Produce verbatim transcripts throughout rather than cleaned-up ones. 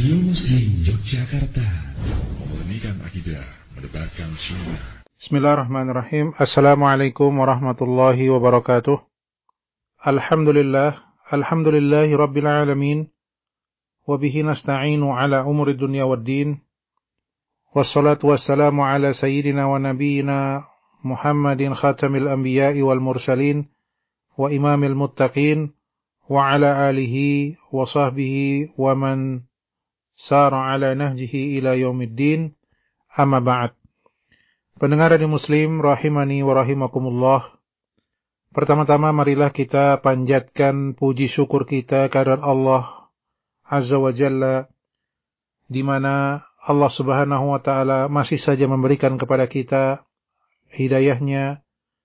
Radio Muslim Yogyakarta, memurnikan akidah, menebarkan sunnah. Bismillahirrahmanirrahim. Assalamualaikum warahmatullahi wabarakatuh. Alhamdulillah, alhamdulillahi rabbil alamin, wabihi nasta'inu ala umuri dunya waddin, wassalatu wassalamu ala sayyidina wa nabiyina Muhammadin khatamil anbiya'i wal mursalin, wa imamil muttaqin, wa ala alihi wa sahbihi wa man sara ala nahjihi ila yaumiddin, amma ba'd. Pendengar Radio Muslim rahimani wa rahimakumullah. Pertama-tama marilah kita panjatkan puji syukur kita kehadirat Allah Azza wa Jalla, di mana Allah Subhanahu wa taala masih saja memberikan kepada kita hidayahnya,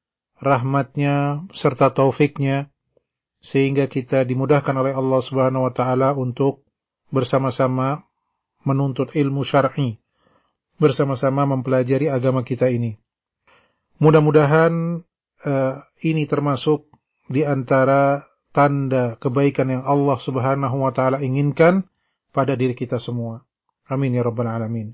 rahmatnya serta taufiknya, sehingga kita dimudahkan oleh Allah Subhanahu wa taala untuk bersama-sama menuntut ilmu syar'i, bersama-sama mempelajari agama kita ini. Mudah-mudahan uh, ini termasuk di antara tanda kebaikan yang Allah Subhanahu wa taala inginkan pada diri kita semua. Amin ya rabbal alamin.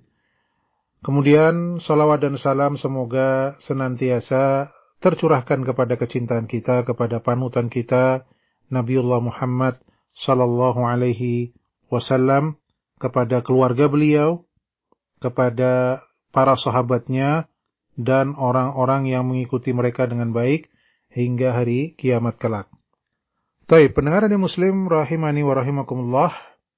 Kemudian salawat dan salam semoga senantiasa tercurahkan kepada kecintaan kita, kepada panutan kita Nabiullah Muhammad sallallahu alaihi wasallam, kepada keluarga beliau, kepada para sahabatnya, dan orang-orang yang mengikuti mereka dengan baik hingga hari kiamat kelak. Baik, pendengar Radio Muslim rahimani wa rahimakumullah,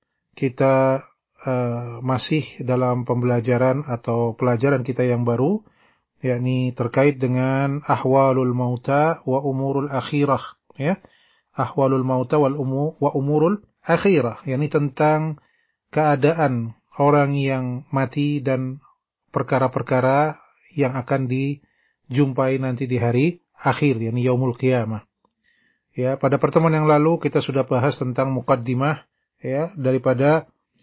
kita uh, masih dalam pembelajaran atau pelajaran kita yang baru, yakni terkait dengan ahwalul mauta wa umurul akhirah, ya. Ahwalul mauta wal umu wa umurul akhirah, yakni tentang keadaan orang yang mati dan perkara-perkara yang akan dijumpai nanti di hari akhir, yakni yaumul qiyamah. Ya, pada pertemuan yang lalu kita sudah bahas tentang muqaddimah, ya, daripada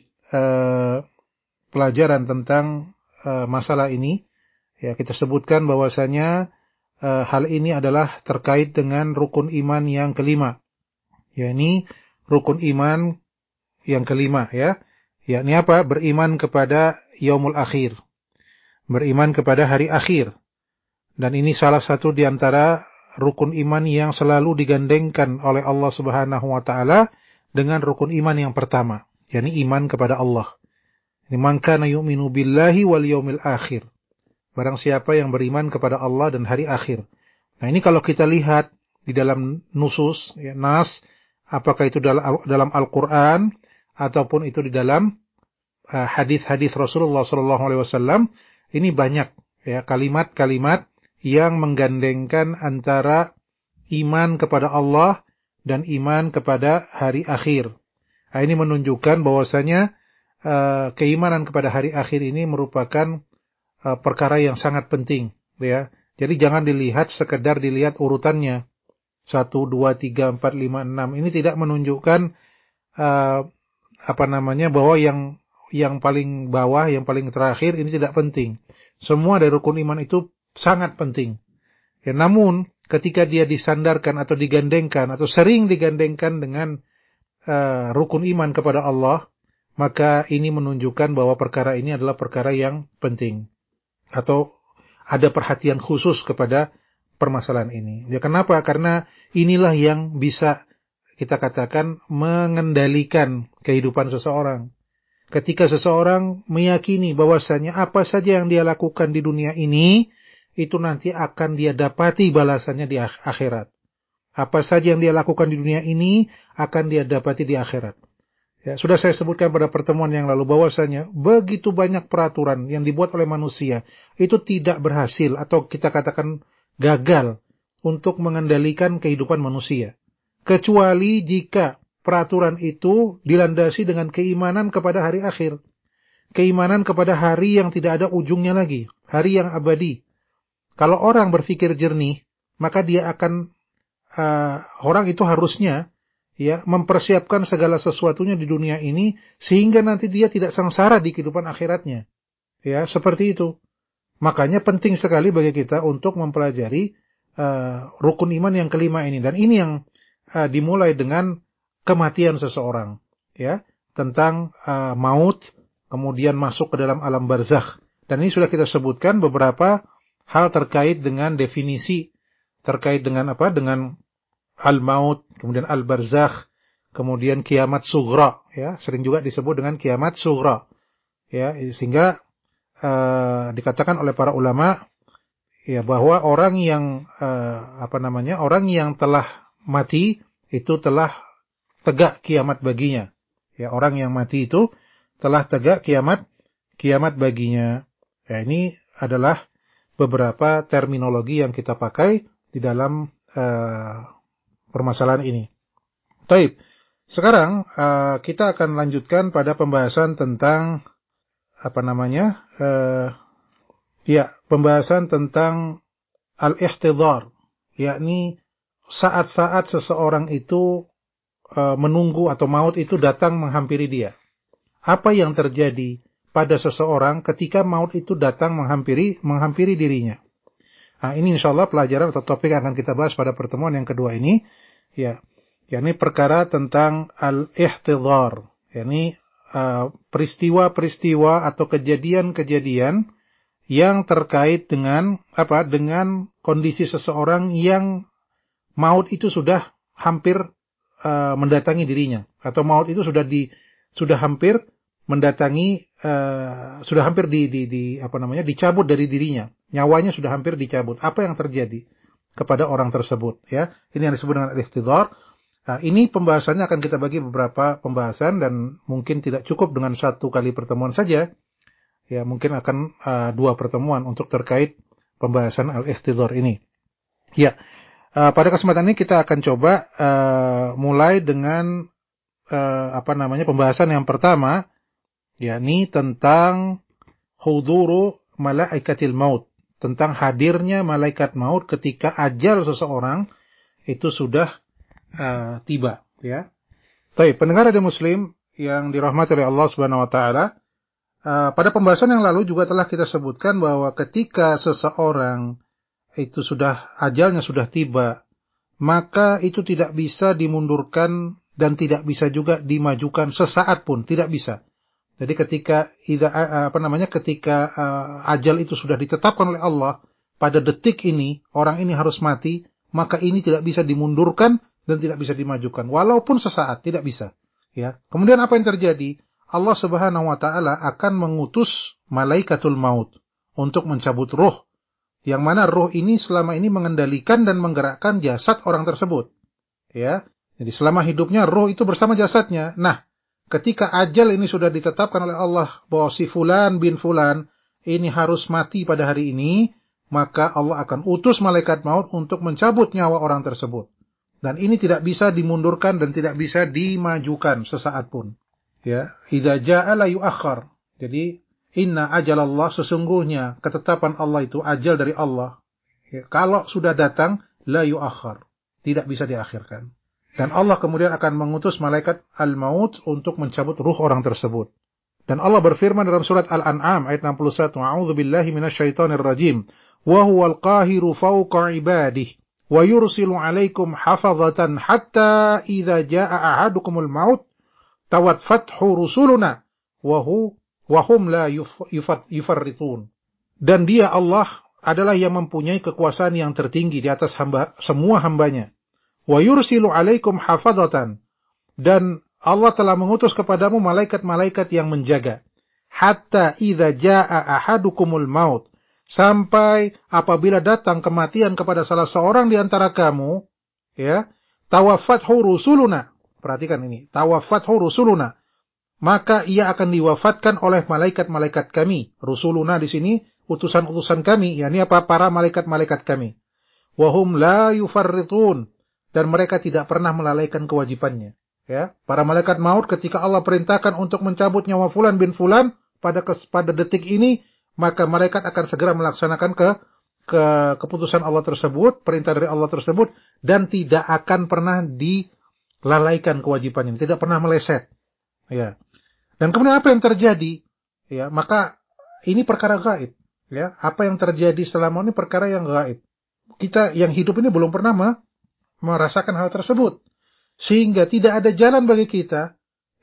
uh, pelajaran tentang uh, masalah ini. Ya, kita sebutkan bahwasanya uh, hal ini adalah terkait dengan rukun iman yang kelima. Yakni rukun iman yang kelima, ya. Yakni apa? Beriman kepada yaumul akhir. Beriman kepada hari akhir. Dan ini salah satu di antara rukun iman yang selalu digandengkan oleh Allah Subhanahu wa taala dengan rukun iman yang pertama, yakni iman kepada Allah. Ini man kana yu'minu billahi wal yaumil akhir. Barang siapa yang beriman kepada Allah dan hari akhir. Nah, ini kalau kita lihat di dalam nusus, ya, nas, apakah itu dalam, dalam Al-Quran ataupun itu di dalam uh, hadis-hadis Rasulullah sallallahu alaihi wasallam, ini banyak, ya, kalimat-kalimat yang menggandengkan antara iman kepada Allah dan iman kepada hari akhir. Nah, ini menunjukkan bahwasanya uh, keimanan kepada hari akhir ini merupakan uh, perkara yang sangat penting, ya. Jadi jangan dilihat sekedar dilihat urutannya satu, dua, tiga, empat, lima, enam. Ini tidak menunjukkan uh, apa namanya bahwa yang yang paling bawah, yang paling terakhir ini tidak penting. Semua dari rukun iman itu sangat penting. Ya, namun ketika dia disandarkan atau digandengkan atau sering digandengkan dengan uh, rukun iman kepada Allah, maka ini menunjukkan bahwa perkara ini adalah perkara yang penting atau ada perhatian khusus kepada permasalahan ini. Ya, kenapa? Karena inilah yang bisa kita katakan mengendalikan kehidupan seseorang. Ketika seseorang meyakini bahwasanya apa saja yang dia lakukan di dunia ini, itu nanti akan dia dapati balasannya di akhirat. Apa saja yang dia lakukan di dunia ini, akan dia dapati di akhirat. Ya, sudah saya sebutkan pada pertemuan yang lalu bahwasanya begitu banyak peraturan yang dibuat oleh manusia, itu tidak berhasil atau kita katakan gagal untuk mengendalikan kehidupan manusia. Kecuali jika peraturan itu dilandasi dengan keimanan kepada hari akhir. Keimanan kepada hari yang tidak ada ujungnya lagi. Hari yang abadi. Kalau orang berpikir jernih, maka dia akan, uh, orang itu harusnya, ya, mempersiapkan segala sesuatunya di dunia ini, sehingga nanti dia tidak sengsara di kehidupan akhiratnya. Ya, seperti itu. Makanya penting sekali bagi kita untuk mempelajari uh, rukun iman yang kelima ini. Dan ini yang uh, dimulai dengan kematian seseorang. Ya, tentang uh, maut, kemudian masuk ke dalam alam barzakh. Dan ini sudah kita sebutkan beberapa hal terkait dengan definisi, terkait dengan apa? Dengan al-maut, kemudian al-barzakh, kemudian kiamat sughra, ya, sering juga disebut dengan kiamat sughra. Ya, sehingga uh, dikatakan oleh para ulama ya bahwa orang yang uh, apa namanya? Orang yang telah mati itu telah tegak kiamat baginya. Ya, orang yang mati itu telah tegak kiamat kiamat baginya. Ya, ini adalah beberapa terminologi yang kita pakai di dalam uh, permasalahan ini. Baik, sekarang uh, kita akan lanjutkan pada pembahasan tentang apa namanya? Uh, ya, pembahasan tentang al-ihtidhar, yakni saat-saat seseorang itu uh, menunggu atau maut itu datang menghampiri dia. Apa yang terjadi pada seseorang ketika maut itu datang menghampiri menghampiri dirinya. Nah, ini insyaallah pelajaran atau topik yang akan kita bahas pada pertemuan yang kedua ini, ya, yakni perkara tentang al-ihtidhar, yakni uh, peristiwa-peristiwa atau kejadian-kejadian yang terkait dengan apa? Dengan kondisi seseorang yang maut itu sudah hampir uh, mendatangi dirinya, atau maut itu sudah di sudah hampir mendatangi uh, sudah hampir di, di di apa namanya dicabut dari dirinya, nyawanya sudah hampir dicabut. Apa yang terjadi kepada orang tersebut, ya? Ini yang disebut dengan al-ihtidhar. Nah, ini pembahasannya akan kita bagi beberapa pembahasan dan mungkin tidak cukup dengan satu kali pertemuan saja. Ya, mungkin akan uh, dua pertemuan untuk terkait pembahasan al-ihtidhar ini. Ya, uh, pada kesempatan ini kita akan coba uh, mulai dengan uh, apa namanya pembahasan yang pertama, yakni tentang huduru malaikatil maut, tentang hadirnya malaikat maut ketika ajal seseorang itu sudah uh, tiba, ya. Baik, pendengar radio muslim yang dirahmati oleh Allah Subhanahu wa taala, uh, pada pembahasan yang lalu juga telah kita sebutkan bahwa ketika seseorang itu sudah ajalnya sudah tiba, maka itu tidak bisa dimundurkan dan tidak bisa juga dimajukan sesaat pun, tidak bisa. Jadi ketika apa namanya ketika uh, ajal itu sudah ditetapkan oleh Allah, pada detik ini orang ini harus mati, maka ini tidak bisa dimundurkan dan tidak bisa dimajukan walaupun sesaat, tidak bisa, ya. Kemudian apa yang terjadi? Allah Subhanahu wa taala akan mengutus malaikatul maut untuk mencabut ruh, yang mana ruh ini selama ini mengendalikan dan menggerakkan jasad orang tersebut, ya. Jadi selama hidupnya ruh itu bersama jasadnya. Nah, ketika ajal ini sudah ditetapkan oleh Allah bahwa si fulan bin fulan ini harus mati pada hari ini, maka Allah akan utus malaikat maut untuk mencabut nyawa orang tersebut. Dan ini tidak bisa dimundurkan dan tidak bisa dimajukan sesaat pun. Ya, idza jaa la yuakhkhar. Jadi inna ajalallah, sesungguhnya ketetapan Allah itu ajal dari Allah. Ya, kalau sudah datang la yuakhkhar, tidak bisa diakhirkan. Dan Allah kemudian akan mengutus malaikat al-maut untuk mencabut ruh orang tersebut. Dan Allah berfirman dalam surat Al-An'am ayat enam puluh satu, A'udzu billahi minasyaitonir rajim. Wa huwal qahiru fawqa ibadihi wa yursilu 'alaikum hafazatan hatta idza jaa'a ahadukumul maut tawaffathu rusuluna wa hu wa hum la yufarritun. Dan dia Allah adalah yang mempunyai kekuasaan yang tertinggi di atas hamba, semua hambanya. Wa yursilu 'alaikum hafazatan, dan Allah telah mengutus kepadamu malaikat-malaikat yang menjaga. Hatta idza jaa'a ahadukumul maut, sampai apabila datang kematian kepada salah seorang di antara kamu, ya, tawaffathu rusuluna. Perhatikan ini, tawaffathu rusuluna. Maka ia akan diwafatkan oleh malaikat-malaikat kami. Rusuluna di sini utusan-utusan kami, yakni apa? Para malaikat-malaikat kami. Wa hum la yufarritun, dan mereka tidak pernah melalaikan kewajibannya. Ya, para malaikat maut ketika Allah perintahkan untuk mencabut nyawa fulan bin fulan pada kes, pada detik ini, maka malaikat akan segera melaksanakan ke, ke keputusan Allah tersebut, perintah dari Allah tersebut, dan tidak akan pernah dilalaikan kewajibannya, tidak pernah meleset. Ya. Dan kemudian apa yang terjadi? Ya, maka ini perkara gaib. Ya, apa yang terjadi selama ini perkara yang gaib. Kita yang hidup ini belum pernah mah merasakan hal tersebut, sehingga tidak ada jalan bagi kita,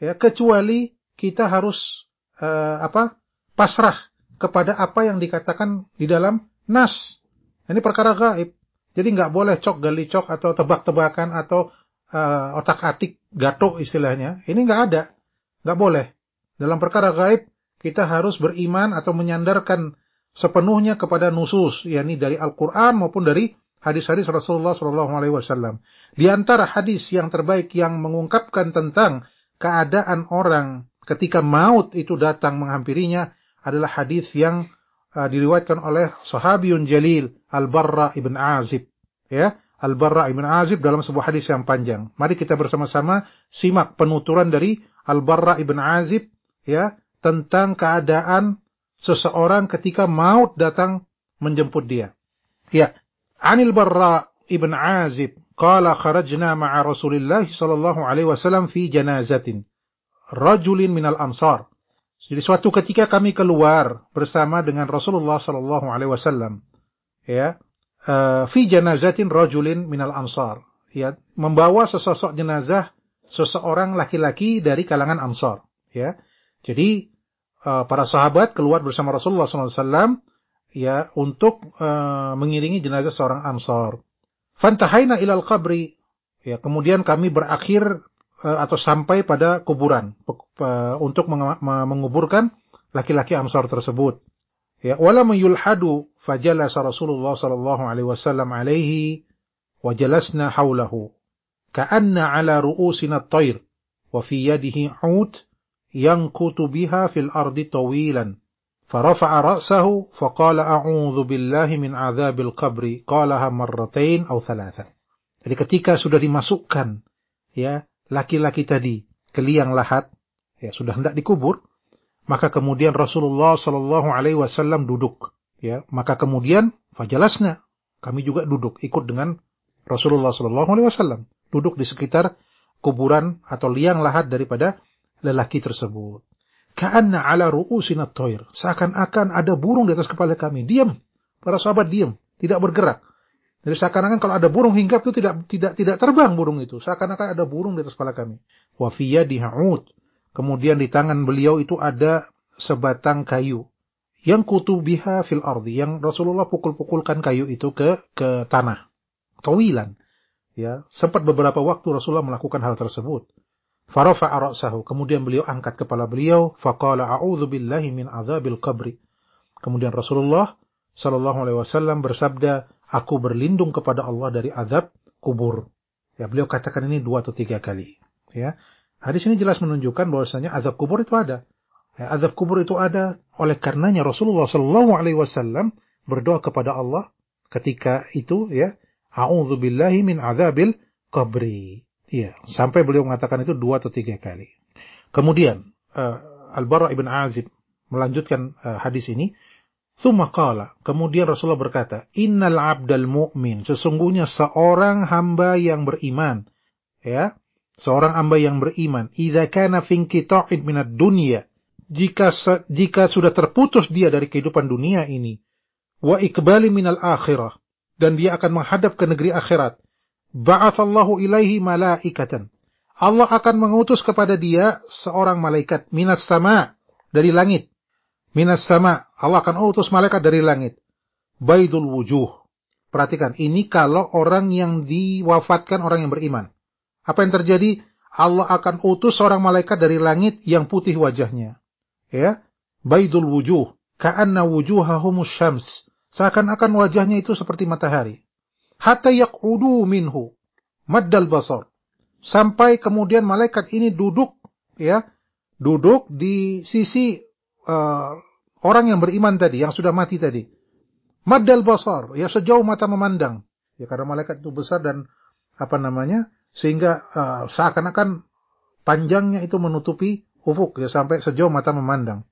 ya, kecuali kita harus uh, apa? pasrah kepada apa yang dikatakan di dalam nas. Ini perkara gaib. Jadi nggak boleh cok gali cok atau tebak-tebakan atau uh, otak-atik gato istilahnya. Ini nggak ada. Nggak boleh. Dalam perkara gaib kita harus beriman atau menyandarkan sepenuhnya kepada nusus, yakni dari Al-Quran maupun dari hadis-hadis Rasulullah shallallahu alaihi wasallam. Di antara hadis yang terbaik yang mengungkapkan tentang keadaan orang ketika maut itu datang menghampirinya adalah hadis yang uh, diriwayatkan oleh sahabiyun jalil Al-Barra ibn Azib. Ya, Al-Barra ibn Azib dalam sebuah hadis yang panjang. Mari kita bersama-sama simak penuturan dari Al-Barra ibn Azib, ya, tentang keadaan seseorang ketika maut datang menjemput dia. Ya, Anil Barra ibn Azib qala kharajna ma'a Rasulillah sallallahu alaihi wasallam fi janazatin rajulin minal ansar. Jadi suatu ketika kami keluar bersama dengan Rasulullah sallallahu alaihi wasallam, ya, uh, fi janazatin rajulin minal ansar, ya, membawa sesosok jenazah seseorang laki-laki dari kalangan Ansar, ya. Jadi uh, para sahabat keluar bersama Rasulullah sallallahu alaihi wasallam, ya, untuk uh, mengiringi jenazah seorang Ansar. Fantahaina ilal qabri, ya, kemudian kami berakhir atau sampai pada kuburan untuk menguburkan laki-laki Ansar tersebut. Ya, wala yulhadu fajalasa Rasulullah sallallahu alaihi wasallam alaihi wa jalasna haulahu ka'anna ala ru'usina at-tayr wa fi yadihi 'ud yankutu biha fil ardi tawilan farafa'a ra'sahu faqala a'udzu billahi min 'adzabil qabri qalaha marratain aw thalathan. Jadi ketika sudah dimasukkan, ya, laki-laki tadi ke liang lahat, ya, sudah hendak dikubur, maka kemudian Rasulullah sallallahu alaihi wasallam duduk, ya, maka kemudian fajalasna, kami juga duduk ikut dengan Rasulullah sallallahu alaihi wasallam, duduk di sekitar kuburan atau liang lahat daripada lelaki tersebut. Ka'anna ala ru'usina at-tayr, seakan-akan ada burung di atas kepala kami. Diam, para sahabat diam, tidak bergerak. Jadi seakan-akan kalau ada burung hinggap itu tidak tidak tidak terbang burung itu. Seakan-akan ada burung di atas kepala kami. Wa fi yadihi 'ud. Kemudian di tangan beliau itu ada sebatang kayu. Yang kutu biha fil ardi. Yang Rasulullah pukul-pukulkan kayu itu ke ke tanah. Tawilan. Ya, sempat beberapa waktu Rasulullah melakukan hal tersebut. Farafa'a ra'sahu. Kemudian beliau angkat kepala beliau. Faqala a'udzu billahi min 'adzabil qabri. Kemudian Rasulullah sallallahu alaihi wasallam bersabda, aku berlindung kepada Allah dari azab kubur. Ya, beliau katakan ini dua atau tiga kali. Ya, hadis ini jelas menunjukkan bahwasanya azab kubur itu ada. Ya, azab kubur itu ada. Oleh karenanya Rasulullah sallallahu alaihi wasallam berdoa kepada Allah ketika itu, ya, a'udzu billahi min azabil qabri. Ya, sampai beliau mengatakan itu dua atau tiga kali. Kemudian uh, Al-Bara ibn Azib melanjutkan uh, hadis ini. Tsumma qala, kemudian Rasulullah berkata, innal abdal mu'min, sesungguhnya seorang hamba yang beriman, ya, seorang hamba yang beriman, idza kana fi inqita'in minad dunya, jika jika sudah terputus dia dari kehidupan dunia ini, wa iqbali minal akhirah, dan dia akan menghadap ke negeri akhirat, ba'atsallahu ilaihi malaikatan, Allah akan mengutus kepada dia seorang malaikat minas sama, dari langit. Minas sama, Allah akan utus malaikat dari langit. Baidul wujuh. Perhatikan, ini kalau orang yang diwafatkan orang yang beriman. Apa yang terjadi? Allah akan utus seorang malaikat dari langit yang putih wajahnya. Ya, baidul wujuh, ka'anna wujuhahumus syams. Seakan-akan wajahnya itu seperti matahari. Hatta yaq'udu minhu maddal basar. Sampai kemudian malaikat ini duduk, ya, duduk di sisi Uh, orang yang beriman tadi, yang sudah mati tadi. Maddal basar, ya, sejauh mata memandang. Ya, karena malaikat itu besar dan apa namanya, sehingga uh, seakan-akan panjangnya itu menutupi ufuk, ya, sampai sejauh mata memandang.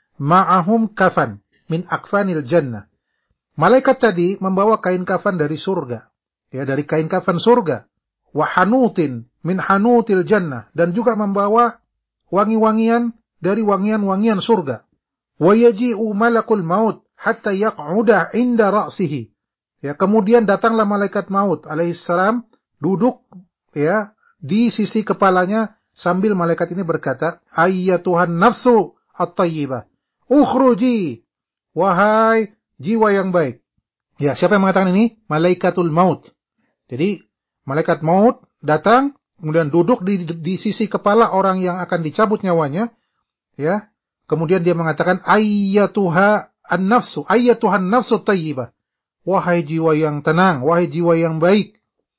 Ma'ahum kafan min akfanil jannah. Malaikat tadi membawa kain kafan dari surga, ya, dari kain kafan surga. Wa hanutin min hanutil jannah, dan juga membawa wangi-wangian dari wangian-wangian surga. Wa yaji'u malakul maut hatta yaq'uda 'inda ra'sihi. Ya, kemudian datanglah malaikat maut alaihissalam duduk, ya, di sisi kepalanya sambil malaikat ini berkata, ayyatuhan nafsu at-tayyibah, ukhruji, wahai jiwa yang baik. Ya, siapa yang mengatakan ini? Malaikatul maut. Jadi, malaikat maut datang, kemudian duduk di, di sisi kepala orang yang akan dicabut nyawanya, ya. Kemudian dia mengatakan, ayyatuha an-nafsu, ayyatuhan nafsu at-tayyibah. Wahai jiwa yang tenang, wahai jiwa yang baik,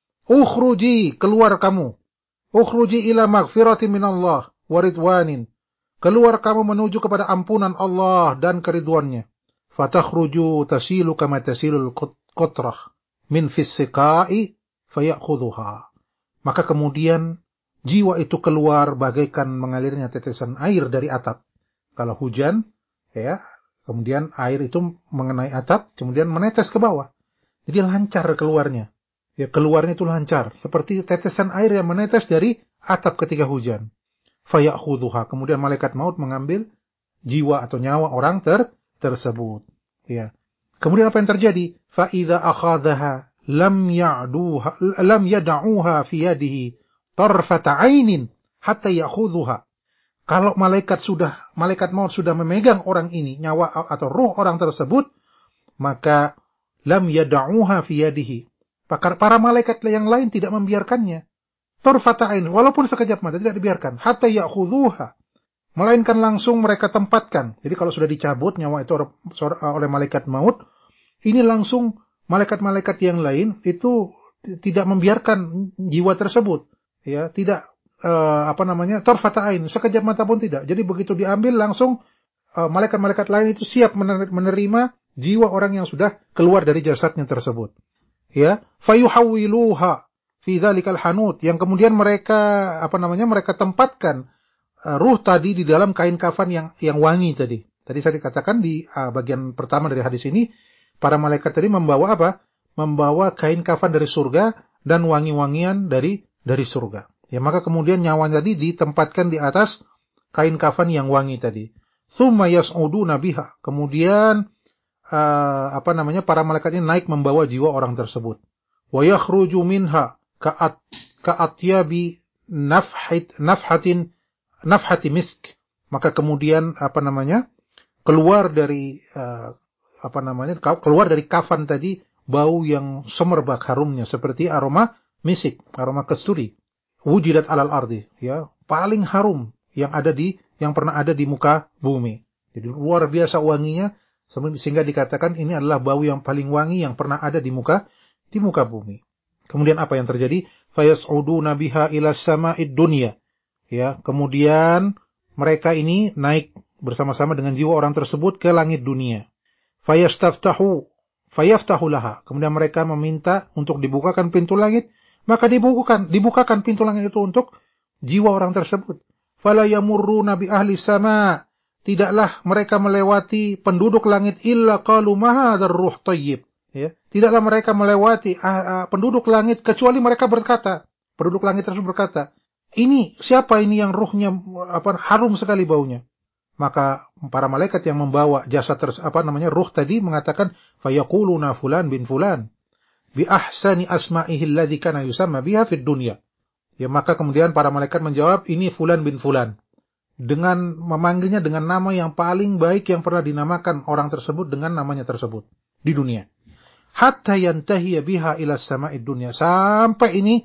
ukhruji, keluar kamu. Ukhruji ila maghfirati minallah wa ridwanin. Keluar kamu menuju kepada ampunan Allah dan keridwannya. Fatakhruju tasilu kama tasilul qatrah min fis siqai fayakhudhuha. Maka kemudian jiwa itu keluar bagaikan mengalirnya tetesan air dari atap. Kalau hujan, ya, kemudian air itu mengenai atap, kemudian menetes ke bawah. Jadi lancar keluarnya. Ya, keluarnya itu lancar. Seperti tetesan air yang menetes dari atap ketika hujan. Fayakhudhuha. Kemudian malaikat maut mengambil jiwa atau nyawa orang ter tersebut. Ya. Kemudian apa yang terjadi? Fa'idha akhadhaha lam ya'duha, lam yada'uha fi yadihi tarfata 'ainin hatta ya'khudhuha. Kalau malaikat sudah, malaikat maut sudah memegang orang ini, nyawa atau ruh orang tersebut, maka lam yada'uha fi yadihi. Para malaikat yang lain tidak membiarkannya. Tarfata'ain, walaupun sekejap mata tidak dibiarkan. Hatta ya'khudhuha. Melainkan langsung mereka tempatkan. Jadi kalau sudah dicabut nyawa itu oleh malaikat maut, ini langsung malaikat-malaikat yang lain itu tidak membiarkan jiwa tersebut. Ya, tidak Uh, apa namanya, tarfata'ain, sekejap mata pun tidak. Jadi begitu diambil langsung uh, malaikat-malaikat lain itu siap menerima jiwa orang yang sudah keluar dari jasadnya tersebut. Ya, fayuhawwiluha fi dzalikal hanut, yang kemudian mereka apa namanya, mereka tempatkan uh, ruh tadi di dalam kain kafan yang yang wangi tadi. Tadi saya dikatakan di uh, bagian pertama dari hadis ini, para malaikat tadi membawa apa? Membawa kain kafan dari surga dan wangi-wangian dari dari surga. Ya, maka kemudian nyawa tadi ditempatkan di atas kain kafan yang wangi tadi. Tsumma yas'uduna biha. Kemudian uh, apa namanya, para malaikat ini naik membawa jiwa orang tersebut. Wa yakhruju minha ka'at ka'atyabi nafhit nafhatin nafhati misk. Maka kemudian apa namanya, keluar dari uh, apa namanya, keluar dari kafan tadi bau yang semerbak harumnya seperti aroma misik, aroma kasturi. Wujidat alal ardi, ya, paling harum yang ada di yang pernah ada di muka bumi. Jadi luar biasa wanginya sehingga dikatakan ini adalah bau yang paling wangi yang pernah ada di muka di muka bumi. Kemudian apa yang terjadi? Fayas'uduna biha ila sama'id dunya. Ya, kemudian mereka ini naik bersama-sama dengan jiwa orang tersebut ke langit dunia. Fayastaftahu fayaftahu laha. Kemudian mereka meminta untuk dibukakan pintu langit. Maka dibukakan, dibukakan pintu langit itu untuk jiwa orang tersebut. Fala yamurruna bi ahli sama. Tidaklah mereka melewati penduduk langit illa qalu ma hadzal ruh thayyib. Ya, tidaklah mereka melewati uh, uh, penduduk langit kecuali mereka berkata, penduduk langit tersebut berkata, ini siapa ini yang ruhnya apa harum sekali baunya. Maka para malaikat yang membawa jasad tersebut, apa namanya, ruh tadi mengatakan fayaquluna fulan bin fulan bi ahsani asma'ihi alladhi kana yusamma biha fid dunya. Ya, maka kemudian para malaikat menjawab, ini fulan bin fulan, dengan memanggilnya dengan nama yang paling baik yang pernah dinamakan orang tersebut dengan namanya tersebut di dunia. Hatta yantahiya biha ila sama'id dunya, sampai ini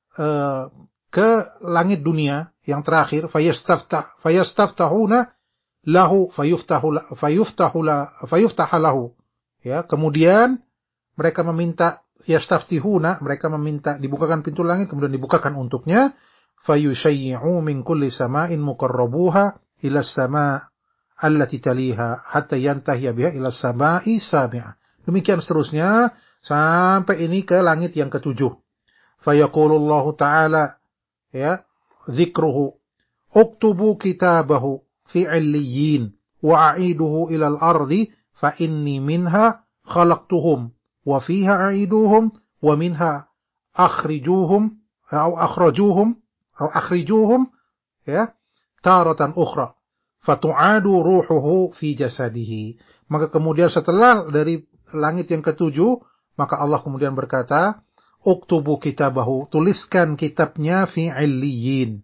uh, ke langit dunia yang terakhir. Fayastaftah fayastaftahuna lahu fayuftahu fayuftahu fayuftaha lahu. Ya, kemudian mereka meminta, yastaftihuna, mereka meminta dibukakan pintu langit, kemudian dibukakan untuknya. Fayushayyi'u min kulli sama'in muqarrabuha ila as-sama' allati taliha hatta yantahiya biha ila as-sama'i sabi'ah. Demikian seterusnya sampai ini ke langit yang ketujuh. Fayaqulullahu ta'ala, ya, dzikruhu, uktubu kitabahu fi 'illiyyin wa a'iduhu ila al-ardi fa inni minha khalaqtuhum wa fiha a'iduhum wa minha akhrijuhum atau akhrajuhum atau akhrijuhum, ya, taratan ukhra fatu'adu ruhuhu fi jasadihi. Maka kemudian setelah dari langit yang ketujuh, maka Allah kemudian berkata, uktubu kitabahu, tuliskan kitabnya fi 'illiyyin.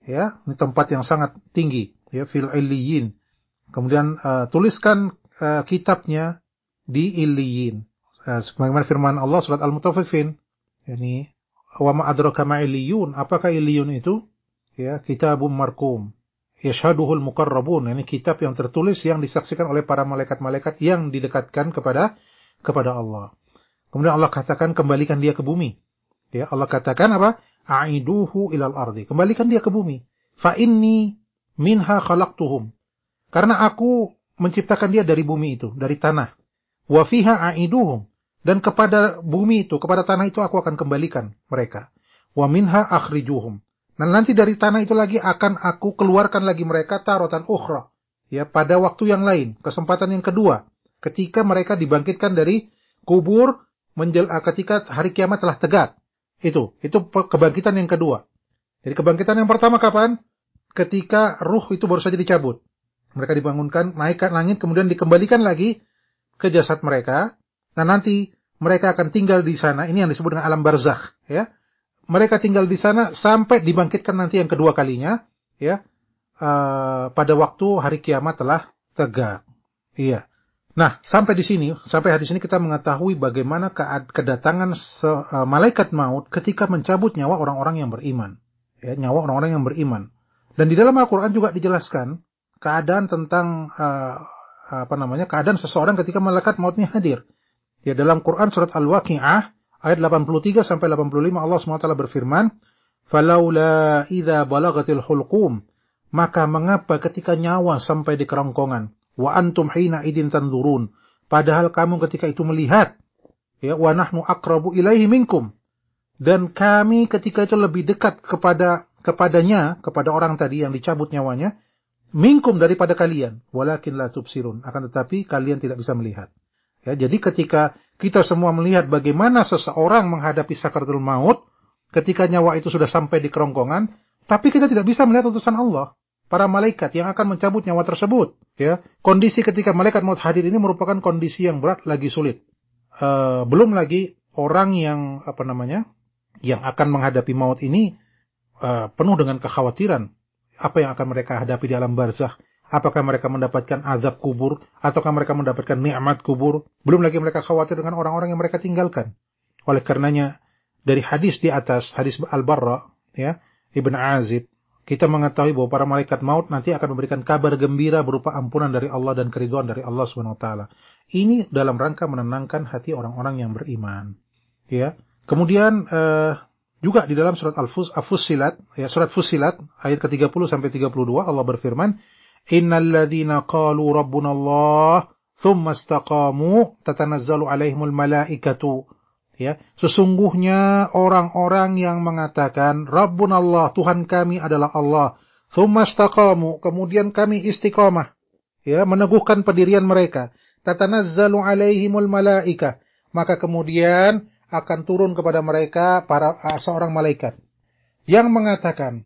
Ya, ini tempat yang sangat tinggi, ya, fil illiyin. Kemudian uh, tuliskan uh, kitabnya di illiyin. Uh, sebagaimana firman Allah surat Al-Mutaffifin, yani wa ma adraka ma illiyun, apakah illiyun itu? Ya, kitabun marqum. Yashhaduhul muqarrabun, ini kitab yang tertulis yang disaksikan oleh para malaikat-malaikat yang didekatkan kepada kepada Allah. Kemudian Allah katakan kembalikan dia ke bumi. Ya, Allah katakan apa? A'iduhu ilal ardi. Kembalikan dia ke bumi. Fa inni minha khalaqtuhum. Karena aku menciptakan dia dari bumi itu, dari tanah. Wa fiha a'iduhum. Dan kepada bumi itu, kepada tanah itu aku akan kembalikan mereka. Wa minha akhrijuhum. Dan nanti dari tanah itu lagi akan aku keluarkan lagi mereka tarotan ukhra. Ya, pada waktu yang lain, kesempatan yang kedua, ketika mereka dibangkitkan dari kubur menjel, ketika hari kiamat telah tegak. Itu, itu kebangkitan yang kedua. Jadi kebangkitan yang pertama kapan? Ketika ruh itu baru saja dicabut. Mereka dibangunkan, naikkan langit, kemudian dikembalikan lagi ke jasad mereka. Nah, nanti mereka akan tinggal di sana. Ini yang disebut dengan alam barzakh, ya. Mereka tinggal di sana sampai dibangkitkan nanti yang kedua kalinya, ya. Uh, pada waktu hari kiamat telah tegak. Iya. Nah, sampai di sini, sampai hadis ini kita mengetahui bagaimana kedatangan se, uh, malaikat maut ketika mencabut nyawa orang-orang yang beriman. Ya, nyawa orang-orang yang beriman. Dan di dalam Al-Quran juga dijelaskan keadaan tentang uh, apa namanya? keadaan seseorang ketika malaikat mautnya hadir. Ya, dalam Quran surat Al-Waqi'ah ayat delapan puluh tiga sampai delapan puluh lima Allah subhanahu wa taala berfirman, "Falaula idza balagatil hulqum," maka mengapa ketika nyawa sampai di kerongkongan, wa antum hina idin tanzurun, padahal kamu ketika itu melihat, ya, wa nahnu aqrabu ilaihi minkum, dan kami ketika itu lebih dekat kepada kepadanya, kepada orang tadi yang dicabut nyawanya, minkum daripada kalian, walakin la tubsirun, akan tetapi kalian tidak bisa melihat. Ya, jadi ketika kita semua melihat bagaimana seseorang menghadapi sakaratul maut ketika nyawa itu sudah sampai di kerongkongan, tapi kita tidak bisa melihat utusan Allah, para malaikat yang akan mencabut nyawa tersebut. Ya, kondisi ketika malaikat maut hadir ini merupakan kondisi yang berat, lagi sulit. Uh, belum lagi orang yang apa namanya, yang akan menghadapi maut ini uh, penuh dengan kekhawatiran. Apa yang akan mereka hadapi di alam barzakh? Apakah mereka mendapatkan azab kubur, ataukah mereka mendapatkan nikmat kubur? Belum lagi mereka khawatir dengan orang-orang yang mereka tinggalkan. Oleh karenanya, dari hadis di atas, hadis Al-Barra, ya, Ibn Azib, kita mengetahui bahwa para malaikat maut nanti akan memberikan kabar gembira berupa ampunan dari Allah dan keridhaan dari Allah subhanahu wa taala. Ini dalam rangka menenangkan hati orang-orang yang beriman. Ya. Kemudian eh, juga di dalam surat Al-Fussilat, ya, surat Fussilat ayat ke tiga puluh sampai tiga puluh dua Allah berfirman, Innal ladzina qalu rabbuna Allah thumma istaqamu tatanazzalu alaihimul malaikatu. Ya, sesungguhnya orang-orang yang mengatakan Rabbuna Allah, Tuhan kami adalah Allah, thumma istaqamu, kemudian kami istiqamah, ya, meneguhkan pendirian mereka, tatanazzalu alaihimul malaika, maka kemudian akan turun kepada mereka para seorang malaikat yang mengatakan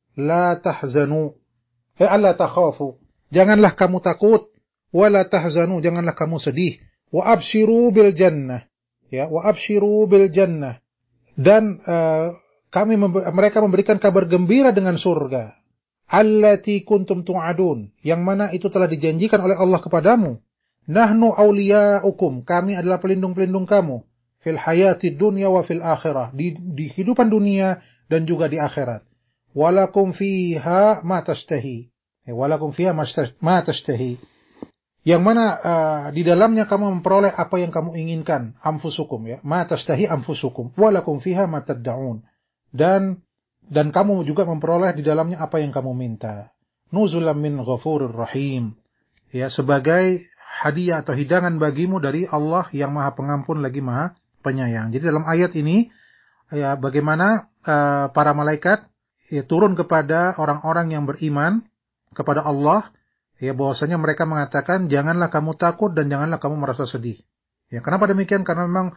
la tahzanu, eh alla takhafu, janganlah kamu takut, wala tahzanu, janganlah kamu sedih, wa abshiru bil jannah, ya, wa abshiru bil jannah, dan uh, kami member- mereka memberikan kabar gembira dengan surga, allati kuntum tu'adun, yang mana itu telah dijanjikan oleh Allah kepadamu, nahnu awliya'ukum, kami adalah pelindung-pelindung kamu, fil hayati dunya wa fil akhirah, di, di kehidupan dunia dan juga di akhirat. Walakum fiha ma tashtahi, eh, walakum fiha ma tashtahi, yang mana uh, di dalamnya kamu memperoleh apa yang kamu inginkan, anfusukum, ya, ma tashtahi anfusukum, walakum fiha ma tad'un, dan dan kamu juga memperoleh di dalamnya apa yang kamu minta, nuzulam min ghafurir rahim, ya, sebagai hadiah atau hidangan bagimu dari Allah yang Maha Pengampun lagi Maha Penyayang. Jadi dalam ayat ini, ya, bagaimana uh, para malaikat, ya, turun kepada orang-orang yang beriman kepada Allah, ya, bahwasanya mereka mengatakan janganlah kamu takut dan janganlah kamu merasa sedih. Ya, kenapa demikian? Karena memang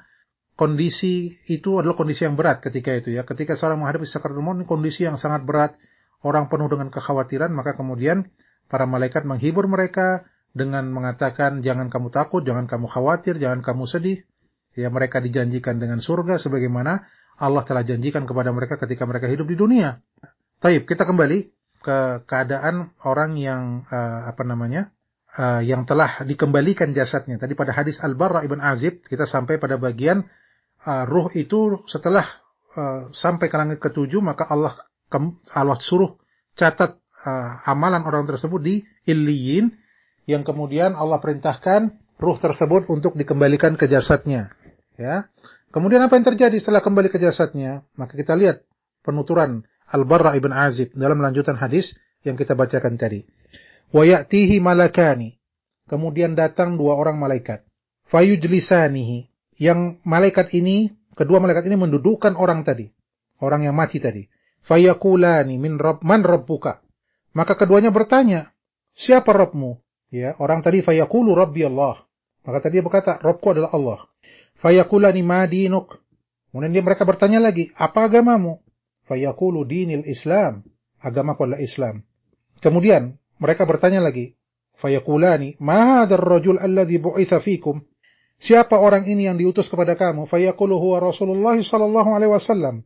kondisi itu adalah kondisi yang berat ketika itu, ya. Ketika seorang menghadapi sakaratul maut, ini kondisi yang sangat berat, orang penuh dengan kekhawatiran, maka kemudian para malaikat menghibur mereka dengan mengatakan jangan kamu takut, jangan kamu khawatir, jangan kamu sedih. Ya, mereka dijanjikan dengan surga sebagaimana Allah telah janjikan kepada mereka ketika mereka hidup di dunia. Taib, kita kembali ke keadaan orang yang uh, apa namanya? Uh, yang telah dikembalikan jasadnya. Tadi pada hadis Al-Barra ibn Azib kita sampai pada bagian uh, ruh itu setelah uh, sampai ke langit ketujuh, maka Allah Allah suruh catat uh, amalan orang tersebut di Illiyin, yang kemudian Allah perintahkan ruh tersebut untuk dikembalikan ke jasadnya. Ya. Kemudian apa yang terjadi setelah kembali ke jasadnya? Maka kita lihat penuturan Al-Barra ibn Azib dalam lanjutan hadis yang kita bacakan tadi. Wa ya'tihi malakani. Kemudian datang dua orang malaikat. Fayujlisanihi. Yang malaikat ini, kedua malaikat ini mendudukkan orang tadi. Orang yang mati tadi. Fayakulani min rabb man rabbuka. Maka keduanya bertanya, siapa Rabbmu? Ya, orang tadi fayaqulu rabbi Allah. Maka tadi dia berkata, Rabbku adalah Allah. Fayakulani ma dinuk. Kemudian dia mereka bertanya lagi, apa agamamu? Fayaqulu dinil Islam. Agamaku adalah Islam. Kemudian mereka bertanya lagi, fayakulani ma hadzal rajul alladhi bu'itsa fikum. Siapa orang ini yang diutus kepada kamu? Fayaqulu huwa Rasulullah sallallahu alaihi wasallam.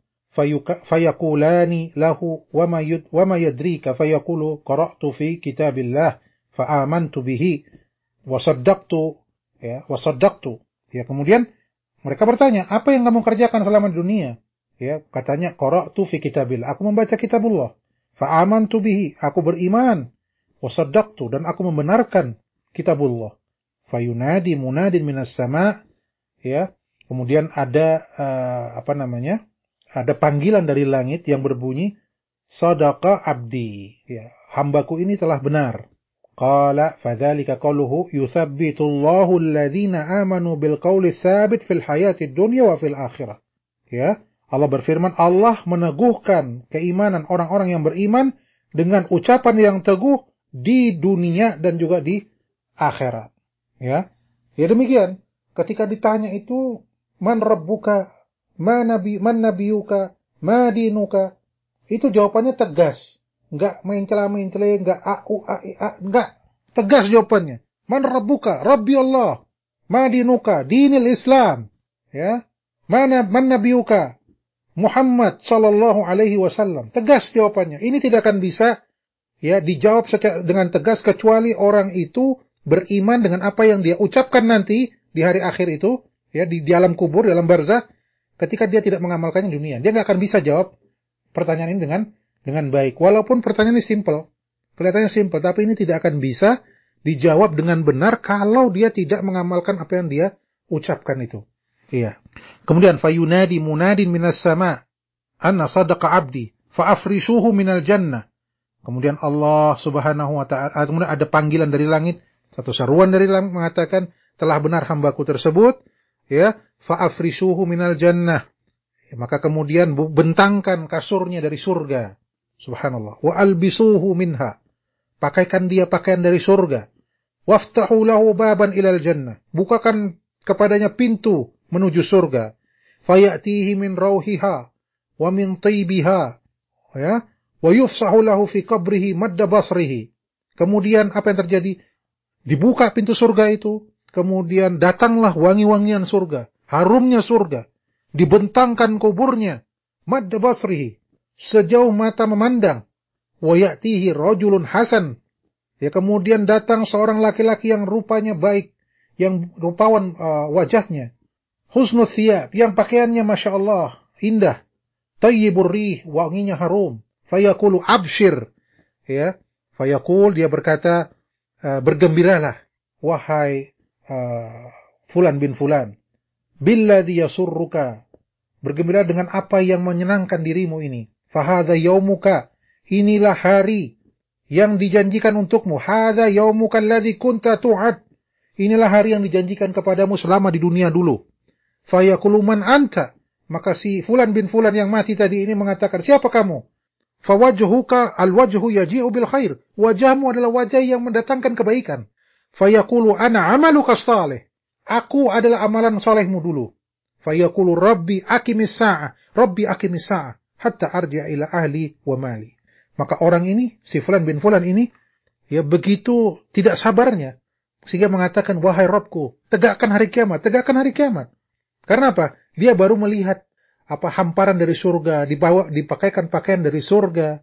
Fayakulani lahu wa ma yud wa ma yadrika fayaqulu qara'tu fi kitabillah fa amantu bihi wa saddaqtu ya wa saddaqtu. Ya, kemudian mereka bertanya, apa yang kamu kerjakan selama di dunia? Ya, katanya qara'tu fi kitabillah, aku membaca kitabullah. Fa amantu bihi, aku beriman. Wa saddaqtu, dan aku membenarkan kitabullah. Fayunadi munadin minas sama, ya. Kemudian ada uh, apa namanya? Ada panggilan dari langit yang berbunyi sadaqa abdi, ya. Hambaku ini telah benar. Qala fadzalika qauluhu yuthabbitullahu alladhina amanu bil qawli tsabit fil hayatid dunya wa fil akhirah. Ya, Allah berfirman, Allah meneguhkan keimanan orang-orang yang beriman dengan ucapan yang teguh di dunia dan juga di akhirat. Ya. Ya demikian, ketika ditanya itu man rabbuka, ma nabi man nabiyuka, ma dinuka, itu jawabannya tegas. Enggak mencela-mencela, enggak a u a i a, enggak. Tegas jawabannya. Man rabbuka? Rabbi Allah. Ma dinuka? Dinil Islam. Ya. Mana man nabiyuka? Muhammad sallallahu alaihi wasallam. Tegas jawabannya. Ini tidak akan bisa ya dijawab secara dengan tegas kecuali orang itu beriman dengan apa yang dia ucapkan nanti di hari akhir itu, ya di, di alam kubur, di alam barzakh, ketika dia tidak mengamalkannya di dunia. Dia enggak akan bisa jawab pertanyaan ini dengan dengan baik. Walaupun pertanyaan ini simple, kelihatannya simple, tapi ini tidak akan bisa dijawab dengan benar kalau dia tidak mengamalkan apa yang dia ucapkan itu. Iya. Kemudian fayunadi munadin minas sama anna sadaqa abdi fa afrishuhu minal jannah. Kemudian Allah Subhanahu wa taala, kemudian ada panggilan dari langit, satu seruan dari langit mengatakan telah benar hambaku tersebut, ya, fa afrishuhu minal jannah. Ya, maka kemudian bentangkan kasurnya dari surga. Subhanallah. Wa albisuhu minha. Pakaikan dia pakaian dari surga. Waftahu lahu baban ilal jannah. Bukakan kepadanya pintu menuju surga. Fayatihi min rauhiha wa min tibiha. Ya. Wa yufsahu lahu fi qabrihi madda basrihi. Kemudian apa yang terjadi? Dibuka pintu surga itu. Kemudian datanglah wangi-wangian surga. Harumnya surga. Dibentangkan kuburnya. Madda basrihi. Sejauh mata memandang. Wa ya'tihi rajulun hasan. Ya, kemudian datang seorang laki-laki yang rupanya baik, yang rupawan uh, wajahnya. Husnul thiyab, yang pakaiannya Masya Allah, indah. Tayyibur rih, wanginya harum. Fayaqulu abshir. Ya, fayaqul, dia berkata, uh, bergembiralah, wahai uh, fulan bin fulan. Billadhi yasurruka. Bergembira dengan apa yang menyenangkan dirimu ini. Fahadha yaumuka, inilah hari yang dijanjikan untukmu. Hadha yaumuka alladhi kunta tu'ad. Inilah hari yang dijanjikan kepadamu selama di dunia dulu. Fayaqulu man anta. Maka si fulan bin fulan yang mati tadi ini mengatakan, siapa kamu? Fawajhuka alwajhu yaji'u bil khair. Wajahmu adalah wajah yang mendatangkan kebaikan. Fayaqulu ana amaluka salih. Aku adalah amalan solehmu dulu. Fayaqulu rabbi aqimis sa'ah. Rabbi aqimis sa'ah. Hatta arja' ila ahli wa mali. Maka orang ini, si fulan bin fulan ini, ya begitu tidak sabarnya, sehingga mengatakan, wahai Rabbku, tegakkan hari kiamat, tegakkan hari kiamat. Karena apa? Dia baru melihat apa hamparan dari surga, dibawa, dipakaikan pakaian dari surga,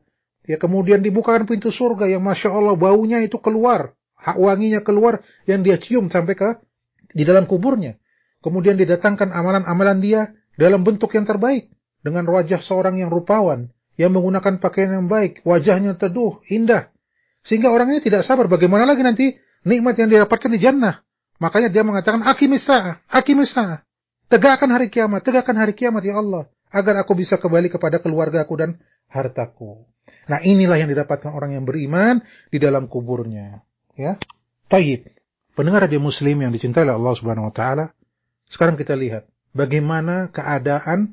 Ya, kemudian dibukakan pintu surga yang Masya Allah baunya itu keluar, hak wanginya keluar yang dia cium sampai ke di dalam kuburnya. Kemudian didatangkan amalan-amalan dia dalam bentuk yang terbaik, dengan wajah seorang yang rupawan, yang menggunakan pakaian yang baik, wajahnya teduh, indah. Sehingga orang ini tidak sabar bagaimana lagi nanti nikmat yang didapatkan di jannah. Makanya dia mengatakan, akimisah, akimisah. Tegakkan hari kiamat, tegakkan hari kiamat ya Allah, agar aku bisa kembali kepada keluargaku dan hartaku. Nah, inilah yang didapatkan orang yang beriman di dalam kuburnya. Ya, Taib. Pendengar radio Muslim yang dicintai oleh Allah Subhanahu Wa Taala. Sekarang kita lihat bagaimana keadaan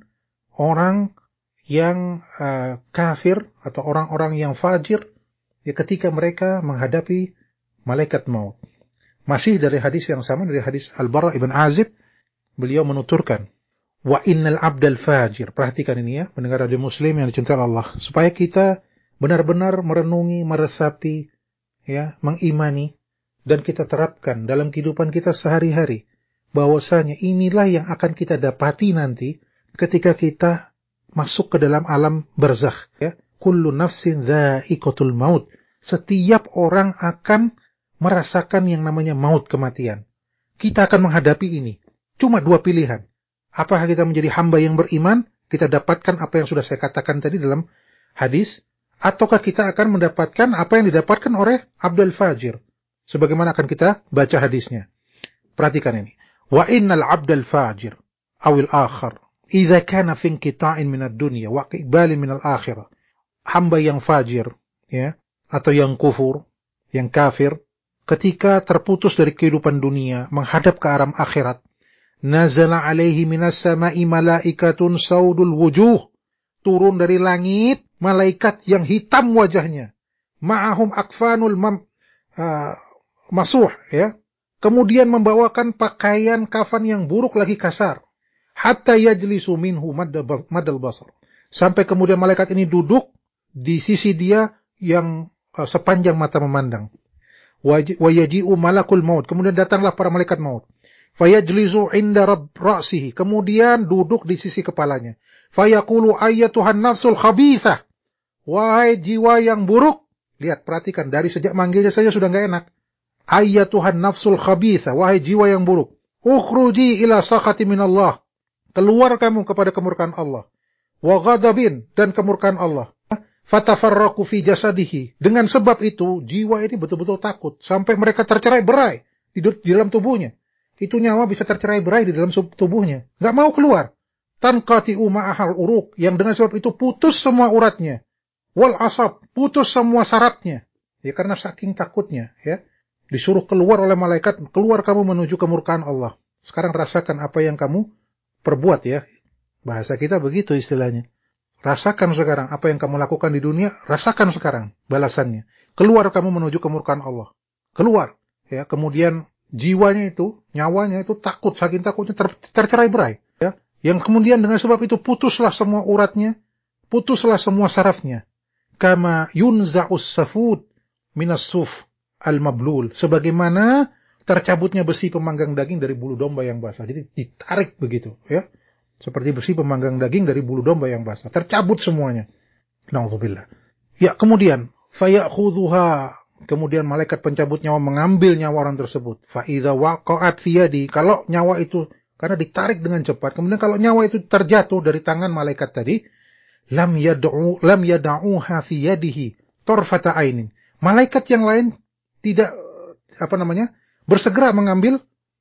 orang yang uh, kafir atau orang-orang yang fajir ya ketika mereka menghadapi malaikat maut. Masih dari hadis yang sama, dari hadis Al-Bara ibn Azib, beliau menuturkan, wa innal abdal fajir. Perhatikan ini ya, pendengar radio Muslim yang dicintai Allah, supaya kita benar-benar merenungi, meresapi, ya, mengimani, dan kita terapkan dalam kehidupan kita sehari-hari, bahwasanya inilah yang akan kita dapati nanti ketika kita masuk ke dalam alam barzakh. Ya, kullu nafsin dha'iqatul maut. Setiap orang akan merasakan yang namanya maut, kematian. Kita akan menghadapi ini. Cuma dua pilihan. Apakah kita menjadi hamba yang beriman, kita dapatkan apa yang sudah saya katakan tadi dalam hadis, ataukah kita akan mendapatkan apa yang didapatkan oleh Abdul Fajir. Sebagaimana akan kita baca hadisnya. Perhatikan ini. Wa innal abdal fajir awil akhar idza kana fi inqita'in minad dunya wa iqbalin minal akhirah. Hamba yang fajir, ya, atau yang kufur, yang kafir, ketika terputus dari kehidupan dunia, menghadap ke arah akhirat, nazala alaihi minas sama'i malaikatun saudul wujuh, turun dari langit malaikat yang hitam wajahnya, ma'ahum akfanul mam, uh, masuh, ya, kemudian membawakan pakaian kafan yang buruk lagi kasar, hatta yajlisu minhu madal basar, sampai kemudian malaikat ini duduk di sisi dia yang uh, sepanjang mata memandang. Wa yaji'u malakul maut, kemudian datanglah para malaikat maut. Fayajlisu inda rabb ra'sihi, kemudian duduk di sisi kepalanya. Fayaqulu ayyatuhan nafsul khabithah, wahai jiwa yang buruk. Lihat, perhatikan, dari sejak manggilnya saja sudah enggak enak. Ayyatuhan nafsul khabithah, wahai jiwa yang buruk, ukhruji ila sakhati minallah, keluar kamu kepada kemurkaan Allah. Wa ghadabin, dan kemurkaan Allah. Fatafarraqu fi jasadihi. Dengan sebab itu, jiwa ini betul-betul takut. Sampai mereka tercerai-berai di, di dalam tubuhnya. Itu nyawa bisa tercerai-berai di dalam tubuhnya. Nggak mau keluar. Tanqati'u ma'ahal uruk. Yang dengan sebab itu putus semua uratnya. Wal asab. Putus semua sarafnya. Ya, karena saking takutnya. Ya, disuruh keluar oleh malaikat. Keluar kamu menuju kemurkaan Allah. Sekarang rasakan apa yang kamu perbuat ya. Bahasa kita begitu istilahnya. Rasakan sekarang apa yang kamu lakukan di dunia, rasakan sekarang balasannya. Keluar kamu menuju kemurkaan Allah. Keluar. Ya, kemudian jiwanya itu, nyawanya itu takut, saking takutnya ter, tercerai-berai. Ya, yang kemudian dengan sebab itu putuslah semua uratnya, putuslah semua sarafnya. Kama yunza'us safud minas suf al-mablul. Sebagaimana tercabutnya besi pemanggang daging dari bulu domba yang basah. Jadi ditarik begitu. Ya. Seperti besi pemanggang daging dari bulu domba yang basah. Tercabut semuanya. Na'udzubillah. Ya, kemudian fayakhudhuha, kemudian malaikat pencabut nyawa mengambil nyawa orang tersebut. Fa idza waqa'at fi yadi, kalau nyawa itu karena ditarik dengan cepat, kemudian kalau nyawa itu terjatuh dari tangan malaikat tadi, lam yad'u lam yad'uha fi yadihi tarfata ainin. Malaikat yang lain tidak apa namanya? bersegera mengambil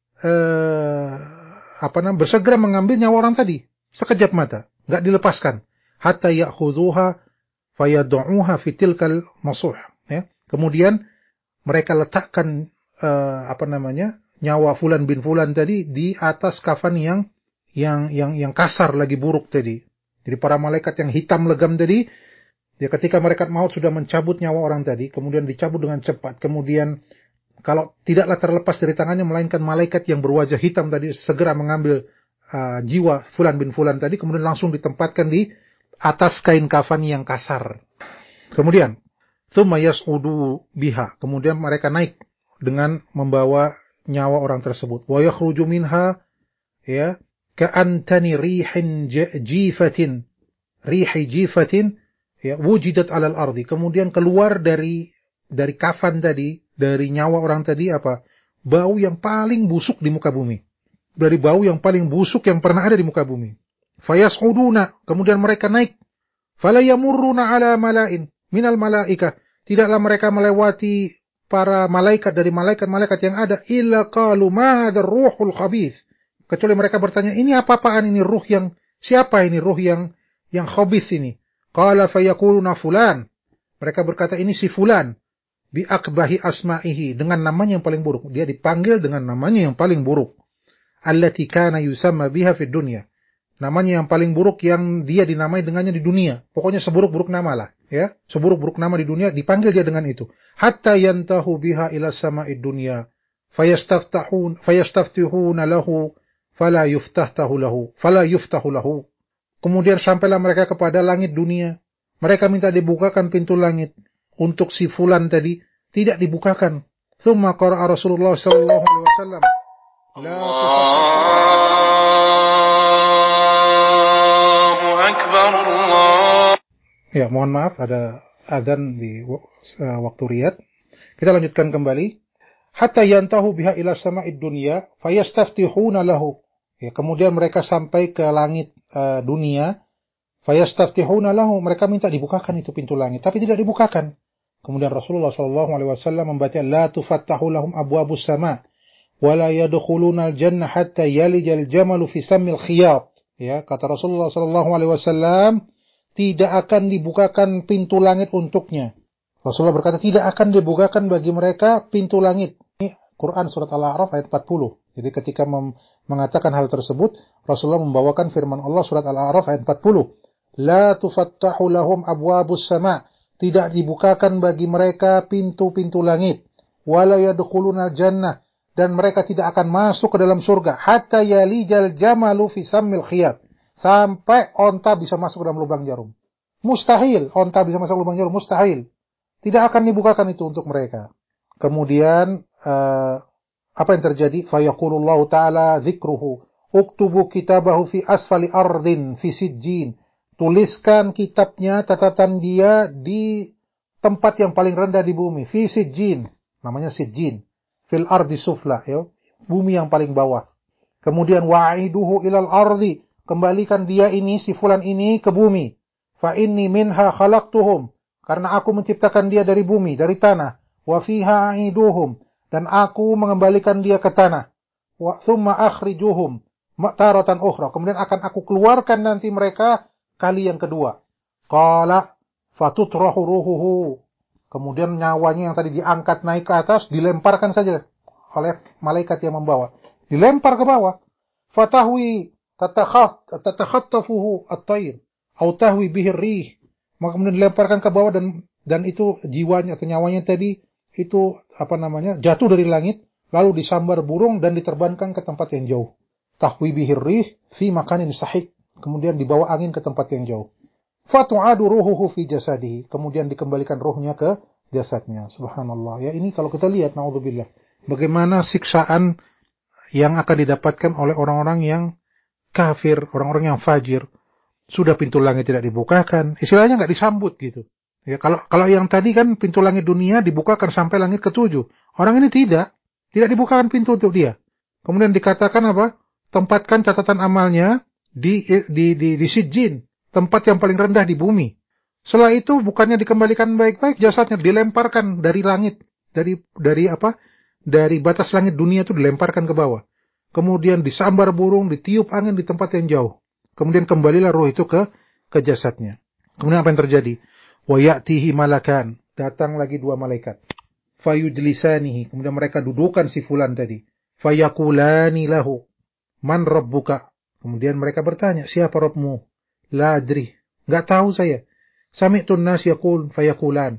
eh apa namanya, bersegera mengambil nyawa orang tadi sekejap mata, enggak dilepaskan, hatta ya'khudhuha fayad'uha fi tilkal masuh, ya. Kemudian mereka letakkan uh, apa namanya, nyawa fulan bin fulan tadi di atas kafan yang yang yang yang kasar lagi buruk tadi. Jadi para malaikat yang hitam legam tadi, ya, ketika malaikat maut sudah mencabut nyawa orang tadi, kemudian dicabut dengan cepat, kemudian kalau tidaklah terlepas dari tangannya, melainkan malaikat yang berwajah hitam tadi segera mengambil uh, jiwa fulan bin fulan tadi, kemudian langsung ditempatkan di atas kain kafan yang kasar. Kemudian, tsumma yas'udu biha, kemudian mereka naik dengan membawa nyawa orang tersebut. Wa yakhruju minha, ya, ka'antani rihin jifatin, rihi jifatin, ya, wujidat alal ardi, kemudian keluar dari dari kafan tadi, dari nyawa orang tadi apa? Bau yang paling busuk di muka bumi. Dari bau yang paling busuk yang pernah ada di muka bumi. Fayas'uduna, kemudian mereka naik. Fala yamurruna ala malain minal malaika, tidaklah mereka melewati para malaikat dari malaikat-malaikat yang ada, illa qalu ma hadzal ruhul khabith, kecuali mereka bertanya, ini apa-apaan ini ruh yang, siapa ini ruh yang yang khabith ini? Qala fayaquluna fulan, mereka berkata ini si fulan, bi akbahi asma'ihi, dengan namanya yang paling buruk, dia dipanggil dengan namanya yang paling buruk, allati kana yusamma biha fid dunya, namanya yang paling buruk yang dia dinamai dengannya di dunia. Pokoknya seburuk-buruk nama lah, ya. Seburuk-buruk nama di dunia dipanggil dia dengan itu. Hatta yantahu biha ila sama'id dunya, fayastaftahun fayastaftihuna lahu fala yuftahu lahu, fala yuftahu lahu. Kemudian sampailah mereka kepada langit dunia. Mereka minta dibukakan pintu langit untuk si fulan tadi, tidak dibukakan. Tsumma qara'a Rasulullah sallallahu alaihi wasallam, la Ya, mohon maaf ada adzan di uh, waktu Riyadh. Kita lanjutkan kembali. Hatta yantahu biha ila sama'id dunya fayastaftihuna lahu. Ya, kemudian mereka sampai ke langit uh, dunia. Fayastaftihuna lahu, mereka minta dibukakan itu pintu langit, tapi tidak dibukakan. Kemudian Rasulullah sallallahu alaihi wasallam membaca, la tufattahu lahum abwabus sama' wa la yadkhuluna al-jannah hatta yalijal jamalu fi sammil khiyat. Ya, kata Rasulullah sallallahu alaihi wasallam, tidak akan dibukakan pintu langit untuknya. Rasulullah berkata, tidak akan dibukakan bagi mereka pintu langit. Ini Quran surat Al-A'raf ayat empat puluh. Jadi ketika mem- mengatakan hal tersebut, Rasulullah membawakan firman Allah surat Al-A'raf ayat empat puluh. La tufattahu lahum abwabus sama'. Tidak dibukakan bagi mereka pintu-pintu langit. Wala yadkhuluna al-jannah. Dan mereka tidak akan masuk ke dalam surga. Hatta yalijal jamalu fi sammil khiyat. Sampai onta bisa masuk ke dalam lubang jarum. Mustahil onta bisa masuk ke lubang jarum, mustahil. Tidak akan dibukakan itu untuk mereka. Kemudian uh, apa yang terjadi? Fa yaqulullahu ta'ala dzikruhu uktubu kitabahu fi asfali ardin fi sijjin. Tuliskan kitabnya, catatan dia di tempat yang paling rendah di bumi, fi sijjin. Namanya sijjin. Fil ardi sufla, ya, bumi yang paling bawah. Kemudian wa'iduhu ilal ardi, kembalikan dia ini, si fulan ini ke bumi. Fa inni minha khalaqtuhum, karena aku menciptakan dia dari bumi, dari tanah. Wa fiha a'iduhum, dan aku mengembalikan dia ke tanah. Wa thumma akhrijuhum taratan ukhra, kemudian akan aku keluarkan nanti mereka kali yang kedua. Qala fatutrahu ruhuhu, kemudian nyawanya yang tadi diangkat naik ke atas dilemparkan saja oleh malaikat yang membawa. Dilempar ke bawah. Fatahwi tatakhattafuhu at-tayr atau tahwi bihi ar-rih, maka kemudian dilemparkan ke bawah dan dan itu jiwanya atau nyawanya tadi itu apa namanya jatuh dari langit lalu disambar burung dan diterbangkan ke tempat yang jauh. Tahwi bihi ar-rih fi makanin sahih, kemudian dibawa angin ke tempat yang jauh. Fatu'adu ruhuhu fi jasadihi, kemudian dikembalikan ruhnya ke jasadnya. Subhanallah. Ya, ini kalau kita lihat, naudzubillah, bagaimana siksaan yang akan didapatkan oleh orang-orang yang kafir, orang-orang yang fajir. Sudah pintu langit tidak dibukakan, istilahnya nggak disambut gitu. Ya, kalau kalau yang tadi kan pintu langit dunia dibukakan sampai langit ketujuh. Orang ini tidak, tidak dibukakan pintu untuk dia. Kemudian dikatakan apa? Tempatkan catatan amalnya di di di, di sijjin, tempat yang paling rendah di bumi. Setelah itu bukannya dikembalikan baik-baik, jasadnya dilemparkan dari langit, dari dari apa? Dari batas langit dunia itu dilemparkan ke bawah. Kemudian disambar burung, ditiup angin di tempat yang jauh. Kemudian kembalilah roh itu ke ke jasadnya. Kemudian apa yang terjadi? Wa ya'tihi malakan, datang lagi dua malaikat. Fayujlisanihi, kemudian mereka dudukan si fulan tadi. Fayaqulani lahu, man rabbuka? Kemudian mereka bertanya, siapa Rabbmu? La adri, enggak tahu saya. Sami'tun nas yaqul fayaqulan.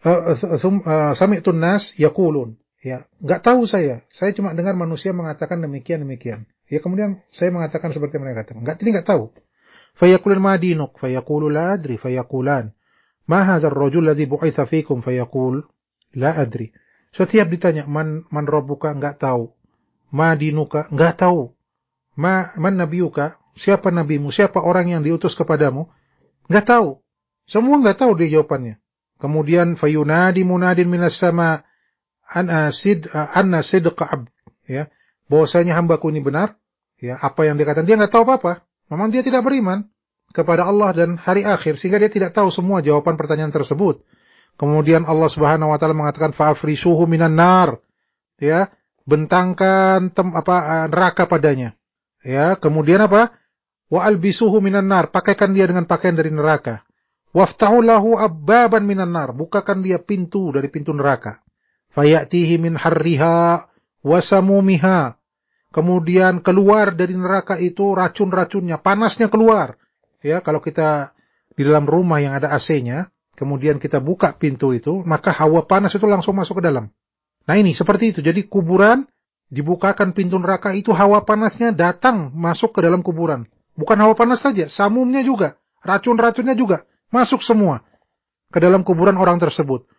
Sami'tun nas yaqulun. Ya, enggak tahu saya. Saya cuma dengar manusia mengatakan demikian demikian. Ya, kemudian saya mengatakan seperti mereka katakan. Enggak, jadi enggak tahu. Fayaqulun ma dinuk? Fayaqulu la adri. Fayaqulan ma hadzal rajul ladzi bu'itsa fikum? Fayaqul la adri. Setiap ditanya man man rabbuka, enggak tahu. Ma dinuka, enggak tahu. Ma man nabiyuka, siapa nabimu, siapa orang yang diutus kepadamu? Enggak tahu. Semua nggak tahu dia jawabannya. Kemudian fayunadi munadin minas sama anna sid anna sidqa abd, ya. Bahwasanya hambaku ini benar, ya, apa yang dia katakan, dia nggak tahu apa-apa. Memang dia tidak beriman kepada Allah dan hari akhir, sehingga dia tidak tahu semua jawaban pertanyaan tersebut. Kemudian Allah Subhanahu wa taala mengatakan fa'afrisuhu minan nar, ya, bentangkan tem, apa neraka padanya. Ya, kemudian apa? Wa albisuhu minan nar, pakaikan dia dengan pakaian dari neraka. Waftahu lahu abbaban minan nar, bukakan dia pintu dari pintu neraka. Fayatihi min harriha wa samumiha. Kemudian keluar dari neraka itu racun-racunnya, panasnya keluar. Ya, kalau kita di dalam rumah yang ada A C-nya, kemudian kita buka pintu itu, maka hawa panas itu langsung masuk ke dalam. Nah ini seperti itu. Jadi kuburan dibukakan pintu neraka itu, hawa panasnya datang masuk ke dalam kuburan. Bukan hawa panas saja, samumnya juga, racun-racunnya juga masuk semua ke dalam kuburan orang tersebut.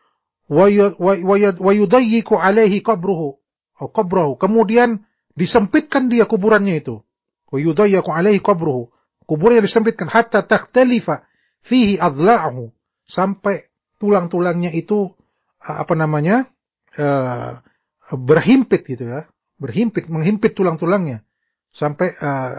Wa yudayyiku alaihi qabruhu, atau qabrahu. Kemudian disempitkan dia kuburannya itu. Wa yudayyiku alaihi qabruhu. Kuburnya disempitkan hatta takhtalifa fihi adla'uhu, sampai tulang-tulangnya itu apa namanya? Uh, berhimpit gitu ya. Berhimpit, menghimpit tulang-tulangnya. Sampai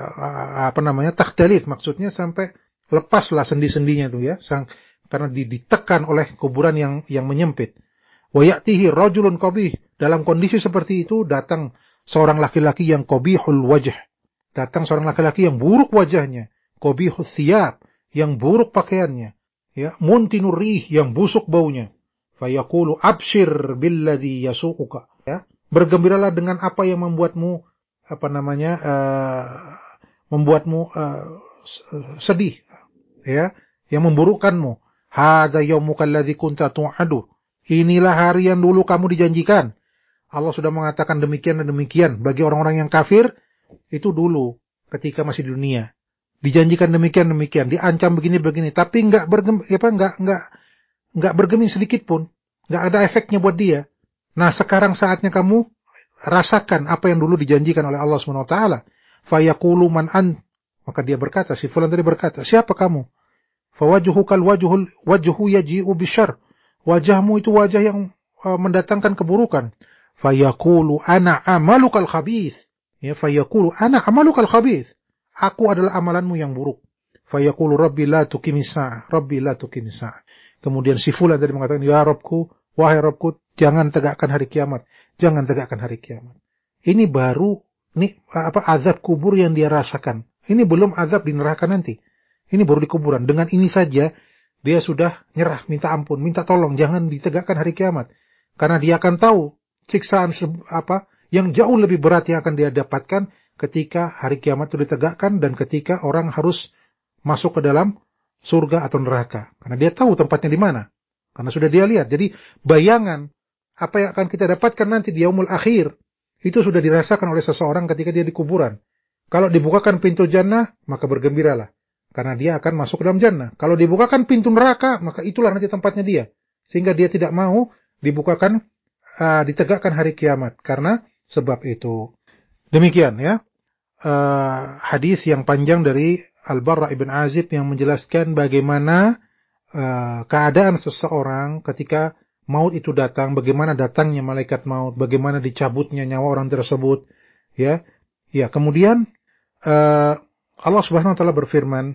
uh, apa namanya? Takhtalif, maksudnya sampai lepaslah sendi-sendinya itu ya, sang, karena ditekan oleh kuburan yang yang menyempit. Wa ya'tihi rajulun qabih, dalam kondisi seperti itu datang seorang laki-laki yang qabihul wajh. Datang seorang laki-laki yang buruk wajahnya, qabihus thiyab, yang buruk pakaiannya, ya, muntinur rih, yang busuk baunya. Fa yaqulu abshir billadhi yasu'uka, ya. Bergembiralah dengan apa yang membuatmu apa namanya? Uh, membuatmu uh, sedih, ya, yang memburukkanmu. Hadza yaumuka alladzi kunta tu'adu. Inilah hari yang dulu kamu dijanjikan. Allah sudah mengatakan demikian dan demikian bagi orang-orang yang kafir itu dulu ketika masih di dunia. Dijanjikan demikian demikian, diancam begini-begini, tapi enggak bergem apa enggak enggak enggak bergeming sedikit pun. Enggak ada efeknya buat dia. Nah, sekarang saatnya kamu rasakan apa yang dulu dijanjikan oleh Allah Subhanahu wa taala. Fa yaqulu man ant, maka dia berkata, si fulan tadi berkata, siapa kamu? Fawajuhukal wajhul wajhu yaji'u bisyarr. Wajahmu itu wajah yang uh, mendatangkan keburukan. Fayaqulu ana amalukal khabith. Ya, fayaqulu ana amalukal khabith. Aku adalah amalanmu yang buruk. Fayaqulu rabbi la tuqimis sa'ah, rabbi la tuqimis sa'ah. Kemudian si fulan tadi mengatakan, ya Rabbku, wahai Rabbku, jangan tegakkan hari kiamat. Jangan tegakkan hari kiamat. Ini baru ini apa azab kubur yang dia rasakan. Ini belum azab di neraka nanti. Ini baru di kuburan. Dengan ini saja dia sudah nyerah, minta ampun, minta tolong, jangan ditegakkan hari kiamat. Karena dia akan tahu siksaan apa yang jauh lebih berat yang akan dia dapatkan ketika hari kiamat itu ditegakkan dan ketika orang harus masuk ke dalam surga atau neraka. Karena dia tahu tempatnya di mana. Karena sudah dia lihat. Jadi bayangan apa yang akan kita dapatkan nanti di yaumul akhir itu sudah dirasakan oleh seseorang ketika dia di kuburan. Kalau dibukakan pintu jannah, maka bergembiralah. Karena dia akan masuk ke dalam jannah. Kalau dibukakan pintu neraka, maka itulah nanti tempatnya dia. Sehingga dia tidak mau dibukakan, uh, ditegakkan hari kiamat. Karena sebab itu. Demikian ya. Uh, hadis yang panjang dari Al-Barra ibn Azib yang menjelaskan bagaimana uh, keadaan seseorang ketika maut itu datang. Bagaimana datangnya malaikat maut. Bagaimana dicabutnya nyawa orang tersebut. Ya, ya. Kemudian uh, Allah Subhanahu wa taala berfirman,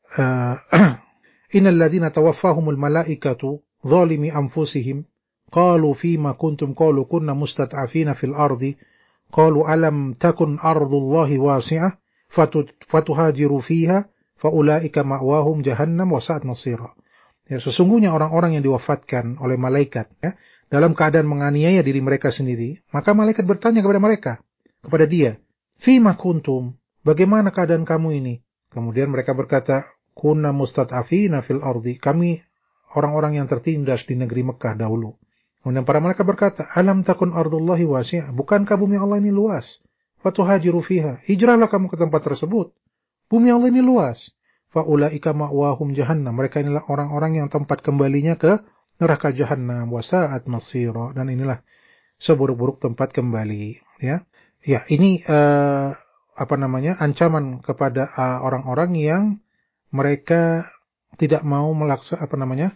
"Innal ladzina tawaffahumul malaikatu zalimi anfusihim qalu fima kuntum qalu kunna mustad'afina fil ardi qalu alam takun ardullahi wasi'ah fatuhajiru fiha faulaika ma'wahum jahannam wa sa'at masira." Ya, sesungguhnya orang-orang yang diwafatkan oleh malaikat ya, dalam keadaan menganiaya diri mereka sendiri, maka malaikat bertanya kepada mereka, kepada dia, "Fima kuntum?" Bagaimana keadaan kamu ini? Kemudian mereka berkata, kunna mustad'afina fil ardi. Kami orang-orang yang tertindas di negeri Mekah dahulu. Kemudian para malaikat berkata, alam takun ardullahi wasi'ah. Bukankah bumi Allah ini luas? Fatuhajiru fiha. Hijrahlah kamu ke tempat tersebut. Bumi Allah ini luas. Faulaika ma'wahum jahannam. Mereka inilah orang-orang yang tempat kembalinya ke neraka jahannam. Wasa'at masira. Dan inilah seburuk-buruk tempat kembali. Ya, ya ini... Uh, apa namanya ancaman kepada uh, orang-orang yang mereka tidak mau melaksa apa namanya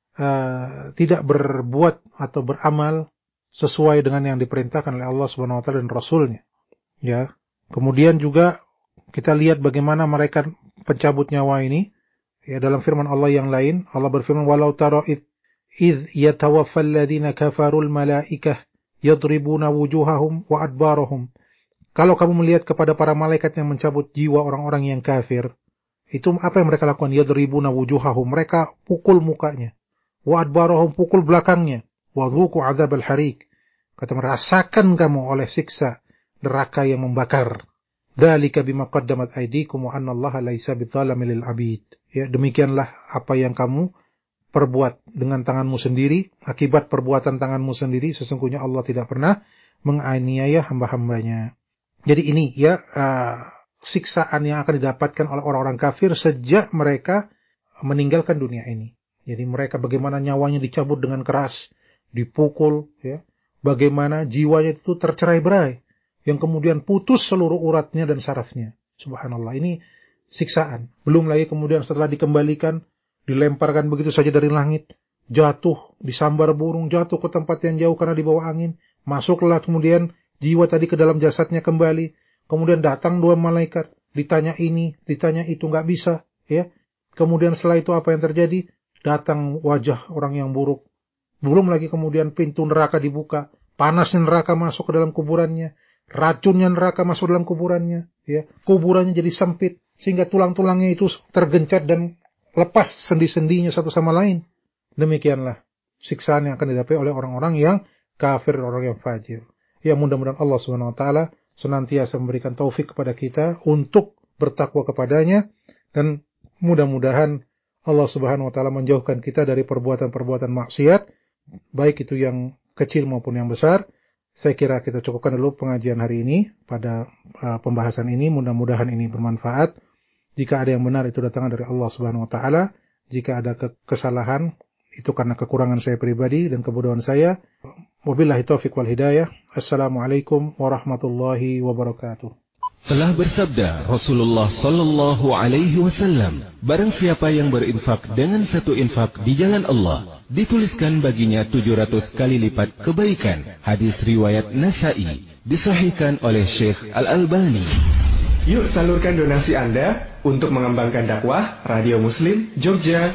uh, tidak berbuat atau beramal sesuai dengan yang diperintahkan oleh Allah Subhanahu wa taala dan Rasulnya. Ya. Kemudian juga kita lihat bagaimana mereka pencabut nyawa ini. Ya, dalam firman Allah yang lain, Allah berfirman, "Walau tara id yatawaffal ladzina kafarul malaikah yadribuna wujuhahum wa adbarahum." Kalau kamu melihat kepada para malaikat yang mencabut jiwa orang-orang yang kafir, itu apa yang mereka lakukan? Yadribuna wujuhahum, mereka pukul mukanya. Wa adbarahum, pukul belakangnya. Wa dzuqu adzabal hariq. Kata, merasakan kamu oleh siksa neraka yang membakar. Dzalika bima qaddamat aydikum wa anna Allaha laisa bidzalamil lil 'abid. Ya, demikianlah apa yang kamu perbuat dengan tanganmu sendiri, akibat perbuatan tanganmu sendiri, sesungguhnya Allah tidak pernah menganiaya hamba-hambanya. Jadi ini ya uh, siksaan yang akan didapatkan oleh orang-orang kafir sejak mereka meninggalkan dunia ini. Jadi mereka bagaimana nyawanya dicabut dengan keras, dipukul, ya, bagaimana jiwanya itu tercerai-berai, yang kemudian putus seluruh uratnya dan sarafnya. Subhanallah, ini siksaan. Belum lagi kemudian setelah dikembalikan, dilemparkan begitu saja dari langit, jatuh, disambar burung, jatuh ke tempat yang jauh karena dibawa angin, masuklah kemudian jiwa tadi ke dalam jasadnya kembali, kemudian datang dua malaikat, ditanya ini, ditanya itu, nggak bisa, ya. Kemudian setelah itu apa yang terjadi? Datang wajah orang yang buruk. Belum lagi kemudian pintu neraka dibuka, panasnya neraka masuk ke dalam kuburannya, racunnya neraka masuk dalam kuburannya, ya. Kuburannya jadi sempit sehingga tulang-tulangnya itu tergencet dan lepas sendi-sendinya satu sama lain. Demikianlah siksaan yang akan didapat oleh orang-orang yang kafir, orang yang fajir. Ya, mudah-mudahan Allah Subhanahu wa taala senantiasa memberikan taufik kepada kita untuk bertakwa kepadanya, dan mudah-mudahan Allah Subhanahu wa taala menjauhkan kita dari perbuatan-perbuatan maksiat, baik itu yang kecil maupun yang besar. Saya kira kita cukupkan dulu pengajian hari ini pada uh, pembahasan ini. Mudah-mudahan ini bermanfaat. Jika ada yang benar itu datang dari Allah Subhanahu wa taala. Jika ada ke- kesalahan itu karena kekurangan saya pribadi dan kebodohan saya. Wabillahi taufiq wal hidayah. Assalamualaikum warahmatullahi wabarakatuh. Telah bersabda Rasulullah sallallahu alaihi wasallam, barang siapa yang berinfak dengan satu infak di jalan Allah, dituliskan baginya tujuh ratus kali lipat kebaikan. Hadis riwayat Nasa'i, disahihkan oleh Syekh Al-Albani. Yuk salurkan donasi Anda untuk mengembangkan dakwah Radio Muslim Jogja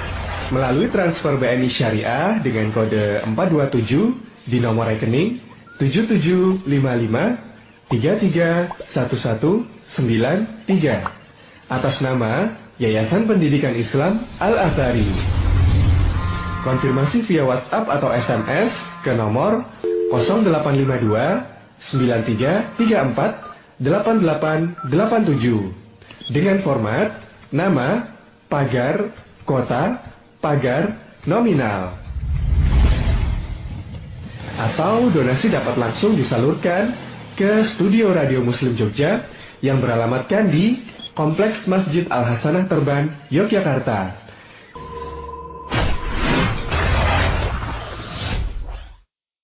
melalui transfer B N I Syariah dengan kode empat dua tujuh di nomor rekening tujuh tujuh lima lima tiga tiga satu satu sembilan tiga atas nama Yayasan Pendidikan Islam Al-Azhari. Konfirmasi via WhatsApp atau S M S ke nomor nol delapan lima dua sembilan tiga tiga empat delapan delapan delapan tujuh dengan format nama, pagar, kota, pagar, nominal. Atau donasi dapat langsung disalurkan ke Studio Radio Muslim Jogja yang beralamatkan di Kompleks Masjid Al-Hasanah Terban, Yogyakarta.